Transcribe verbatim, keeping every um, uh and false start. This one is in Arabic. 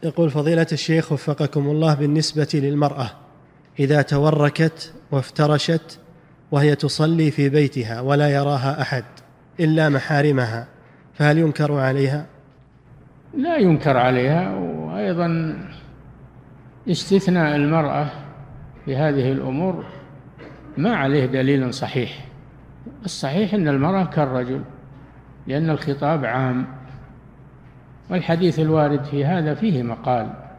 يقول فضيلة الشيخ وفقكم الله، بالنسبة للمرأة إذا توركت وافترشت وهي تصلي في بيتها ولا يراها أحد إلا محارمها، فهل ينكر عليها؟ لا ينكر عليها. وأيضا استثناء المرأة في هذه الأمور ما عليه دليل صحيح. الصحيح أن المرأة كالرجل، لأن الخطاب عام، والحديث الوارد في هذا فيه مقال.